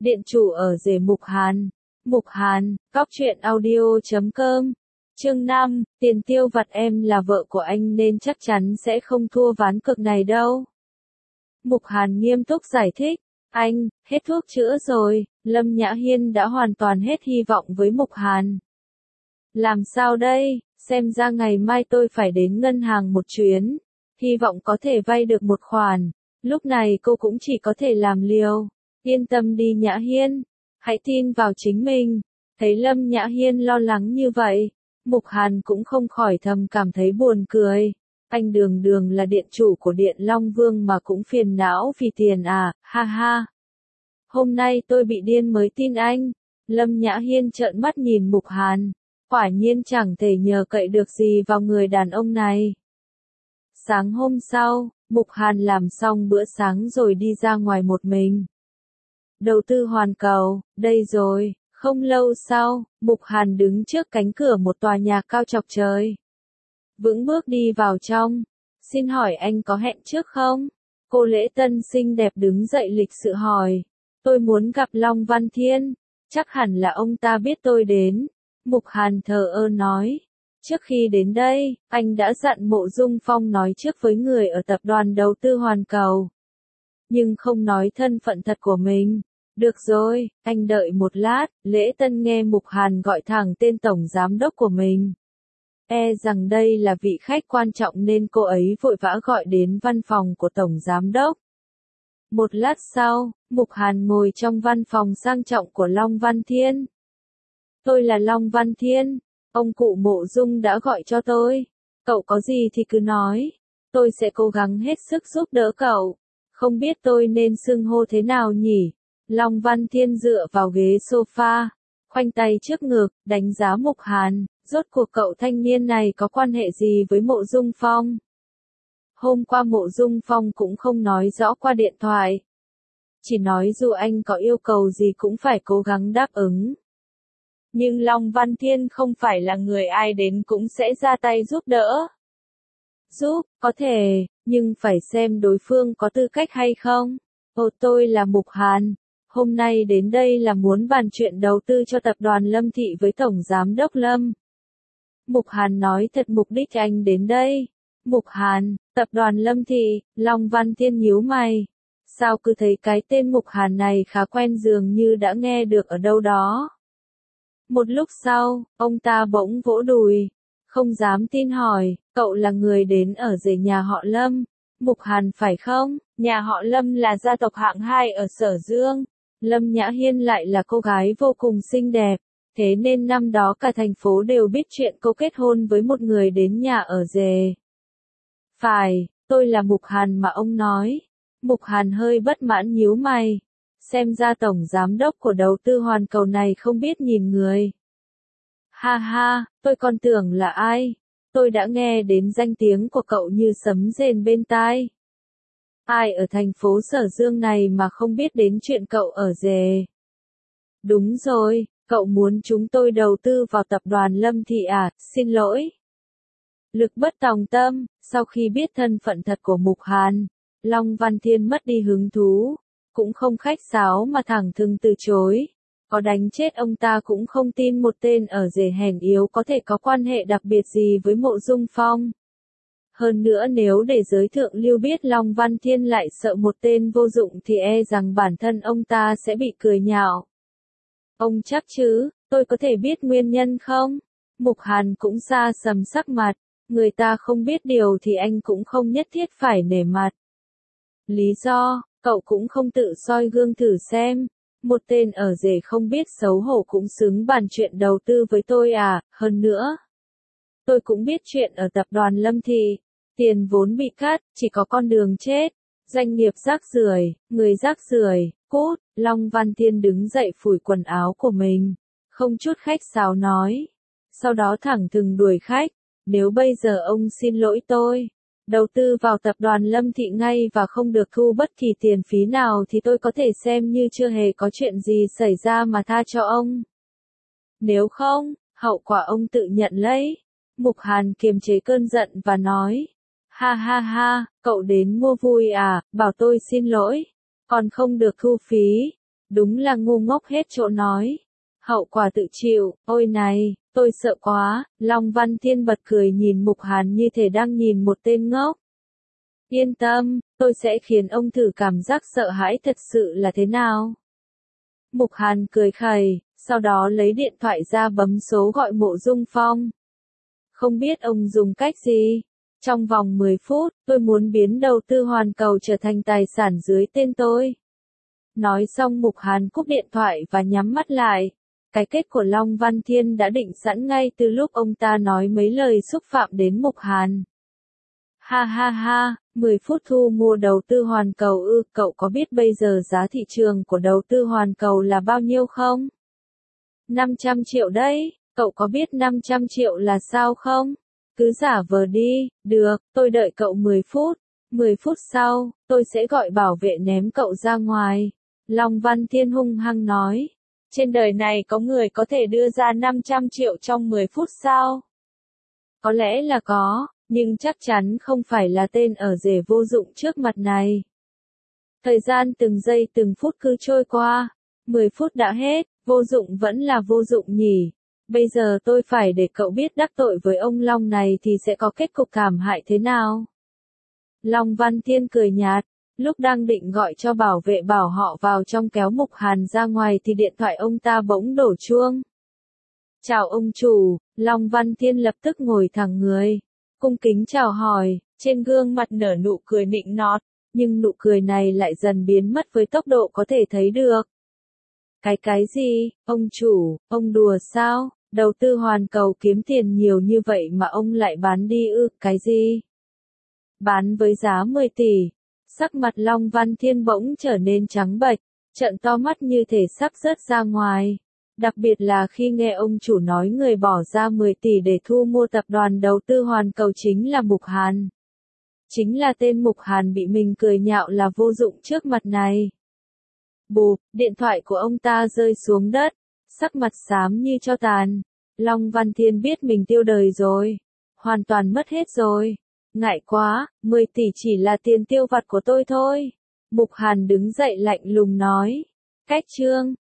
Điện chủ ở rể Mục Hàn. Mục Hàn, Cóc truyện audio.com. Chương 5, tiền tiêu vặt em là vợ của anh nên chắc chắn sẽ không thua ván cược này đâu. Mục Hàn nghiêm túc giải thích. Anh, hết thuốc chữa rồi. Lâm Nhã Hiên đã hoàn toàn hết hy vọng với Mục Hàn. Làm sao đây, xem ra ngày mai tôi phải đến ngân hàng một chuyến. Hy vọng có thể vay được một khoản. Lúc này cô cũng chỉ có thể làm liều. Yên tâm đi Nhã Hiên. Hãy tin vào chính mình. Thấy Lâm Nhã Hiên lo lắng như vậy, Mục Hàn cũng không khỏi thầm cảm thấy buồn cười. Anh đường đường là điện chủ của Điện Long Vương mà cũng phiền não vì tiền à, ha ha. Hôm nay tôi bị điên mới tin anh. Lâm Nhã Hiên trợn mắt nhìn Mục Hàn. Quả nhiên chẳng thể nhờ cậy được gì vào người đàn ông này. Sáng hôm sau, Mục Hàn làm xong bữa sáng rồi đi ra ngoài một mình. Đầu tư hoàn cầu, đây rồi. Không lâu sau, Mục Hàn đứng trước cánh cửa một tòa nhà cao chọc trời. Vững bước đi vào trong. Xin hỏi anh có hẹn trước không? Cô lễ tân xinh đẹp đứng dậy lịch sự hỏi. Tôi muốn gặp Long Văn Thiên. Chắc hẳn là ông ta biết tôi đến. Mục Hàn thờ ơ nói. Trước khi đến đây, anh đã dặn Mộ Dung Phong nói trước với người ở tập đoàn đầu tư hoàn cầu. Nhưng không nói thân phận thật của mình. Được rồi, anh đợi một lát, lễ tân nghe Mục Hàn gọi thẳng tên tổng giám đốc của mình. E rằng đây là vị khách quan trọng nên cô ấy vội vã gọi đến văn phòng của tổng giám đốc. Một lát sau, Mục Hàn ngồi trong văn phòng sang trọng của Long Văn Thiên. Tôi là Long Văn Thiên, ông cụ Mộ Dung đã gọi cho tôi. Cậu có gì thì cứ nói, tôi sẽ cố gắng hết sức giúp đỡ cậu. Không biết tôi nên xưng hô thế nào nhỉ? Long Văn Thiên dựa vào ghế sofa, khoanh tay trước ngực, đánh giá Mục Hàn, rốt cuộc cậu thanh niên này có quan hệ gì với Mộ Dung Phong? Hôm qua Mộ Dung Phong cũng không nói rõ qua điện thoại. Chỉ nói dù anh có yêu cầu gì cũng phải cố gắng đáp ứng. Nhưng Long Văn Thiên không phải là người ai đến cũng sẽ ra tay giúp đỡ. Giúp, có thể, nhưng phải xem đối phương có tư cách hay không. Tôi là Mục Hàn. Hôm nay đến đây là muốn bàn chuyện đầu tư cho tập đoàn Lâm Thị với Tổng Giám đốc Lâm. Mục Hàn nói thật mục đích anh đến đây. Mục Hàn, tập đoàn Lâm Thị, Long Văn Thiên nhíu mày. Sao cứ thấy cái tên Mục Hàn này khá quen dường như đã nghe được ở đâu đó. Một lúc sau, ông ta bỗng vỗ đùi. Không dám tin hỏi, cậu là người đến ở rể nhà họ Lâm. Mục Hàn phải không? Nhà họ Lâm là gia tộc hạng 2 ở Sở Dương. Lâm Nhã Hiên lại là cô gái vô cùng xinh đẹp, thế nên năm đó cả thành phố đều biết chuyện cô kết hôn với một người đến nhà ở rể. Phải, tôi là Mục Hàn mà ông nói. Mục Hàn hơi bất mãn nhíu mày. Xem ra tổng giám đốc của đầu tư hoàn cầu này không biết nhìn người. Ha ha, tôi còn tưởng là ai. Tôi đã nghe đến danh tiếng của cậu như sấm rền bên tai. Ai ở thành phố Sở Dương này mà không biết đến chuyện cậu ở rể? Đúng rồi, cậu muốn chúng tôi đầu tư vào tập đoàn Lâm Thị à, xin lỗi. Lực bất tòng tâm, sau khi biết thân phận thật của Mục Hàn, Long Văn Thiên mất đi hứng thú, cũng không khách sáo mà thẳng thừng từ chối. Có đánh chết ông ta cũng không tin một tên ở rể hèn yếu có thể có quan hệ đặc biệt gì với Mộ Dung Phong. Hơn nữa nếu để giới thượng lưu biết Long Văn Thiên lại sợ một tên vô dụng thì e rằng bản thân ông ta sẽ bị cười nhạo. Ông chắc chứ, tôi có thể biết nguyên nhân không? Mục Hàn cũng xa sầm sắc mặt, người ta không biết điều thì anh cũng không nhất thiết phải nể mặt. Lý do, cậu cũng không tự soi gương thử xem. Một tên ở rể không biết xấu hổ cũng xứng bàn chuyện đầu tư với tôi à, hơn nữa. Tôi cũng biết chuyện ở tập đoàn Lâm Thị. Tiền vốn bị cắt, chỉ có con đường chết. Doanh nghiệp rác rưởi, người rác rưởi, cút. Long Văn Thiên đứng dậy phủi quần áo của mình. Không chút khách sáo nói. Sau đó thẳng thừng đuổi khách. Nếu bây giờ ông xin lỗi tôi, đầu tư vào tập đoàn Lâm Thị ngay và không được thu bất kỳ tiền phí nào thì tôi có thể xem như chưa hề có chuyện gì xảy ra mà tha cho ông. Nếu không, hậu quả ông tự nhận lấy. Mục Hàn kiềm chế cơn giận và nói. Ha ha ha, cậu đến mua vui à, bảo tôi xin lỗi, còn không được thu phí. đúng là ngu ngốc hết chỗ nói. Hậu quả tự chịu, ôi này, tôi sợ quá, Long Văn Thiên bật cười nhìn Mục Hàn như thể đang nhìn một tên ngốc. Yên tâm, tôi sẽ khiến ông thử cảm giác sợ hãi thật sự là thế nào. Mục Hàn cười khẩy, sau đó lấy điện thoại ra bấm số gọi Mộ Dung Phong. Không biết ông dùng cách gì? Trong vòng 10 phút, tôi muốn biến đầu tư hoàn cầu trở thành tài sản dưới tên tôi. Nói xong Mục Hàn cúp điện thoại và nhắm mắt lại. Cái kết của Long Văn Thiên đã định sẵn ngay từ lúc ông ta nói mấy lời xúc phạm đến Mục Hàn. Ha ha ha, 10 phút thu mua đầu tư hoàn cầu ư, cậu có biết bây giờ giá thị trường của đầu tư hoàn cầu là bao nhiêu không? 500 triệu đấy, cậu có biết 500 triệu là sao không? Cứ giả vờ đi, được, tôi đợi cậu 10 phút. 10 phút sau, tôi sẽ gọi bảo vệ ném cậu ra ngoài. Long Văn Thiên hung hăng nói. Trên đời này có người có thể đưa ra 500 triệu trong 10 phút sao? Có lẽ là có, nhưng chắc chắn không phải là tên ở rể vô dụng trước mặt này. Thời gian từng giây từng phút cứ trôi qua. 10 phút đã hết, vô dụng vẫn là vô dụng nhỉ. Bây giờ tôi phải để cậu biết đắc tội với ông Long này thì sẽ có kết cục thảm hại thế nào. Long Văn Thiên cười nhạt, lúc đang định gọi cho bảo vệ bảo họ vào trong kéo Mục Hàn ra ngoài thì điện thoại ông ta bỗng đổ chuông. Chào ông chủ, Long Văn Thiên lập tức ngồi thẳng người, cung kính chào hỏi, trên gương mặt nở nụ cười nịnh nọt, nhưng nụ cười này lại dần biến mất với tốc độ có thể thấy được. Cái gì, ông chủ, ông đùa sao, đầu tư hoàn cầu kiếm tiền nhiều như vậy mà ông lại bán đi ư, cái gì? Bán với giá 10 tỷ, sắc mặt Long Văn Thiên bỗng trở nên trắng bệch, trợn to mắt như thể sắp rớt ra ngoài. Đặc biệt là khi nghe ông chủ nói người bỏ ra 10 tỷ để thu mua tập đoàn đầu tư hoàn cầu chính là Mục Hàn. Chính là tên Mục Hàn bị mình cười nhạo là vô dụng trước mặt này. Bụp, điện thoại của ông ta rơi xuống đất, sắc mặt xám như tro tàn. Long Văn Thiên biết mình tiêu đời rồi, hoàn toàn mất hết rồi. Ngại quá, 10 tỷ chỉ là tiền tiêu vặt của tôi thôi. Mục Hàn đứng dậy lạnh lùng nói. Cách chương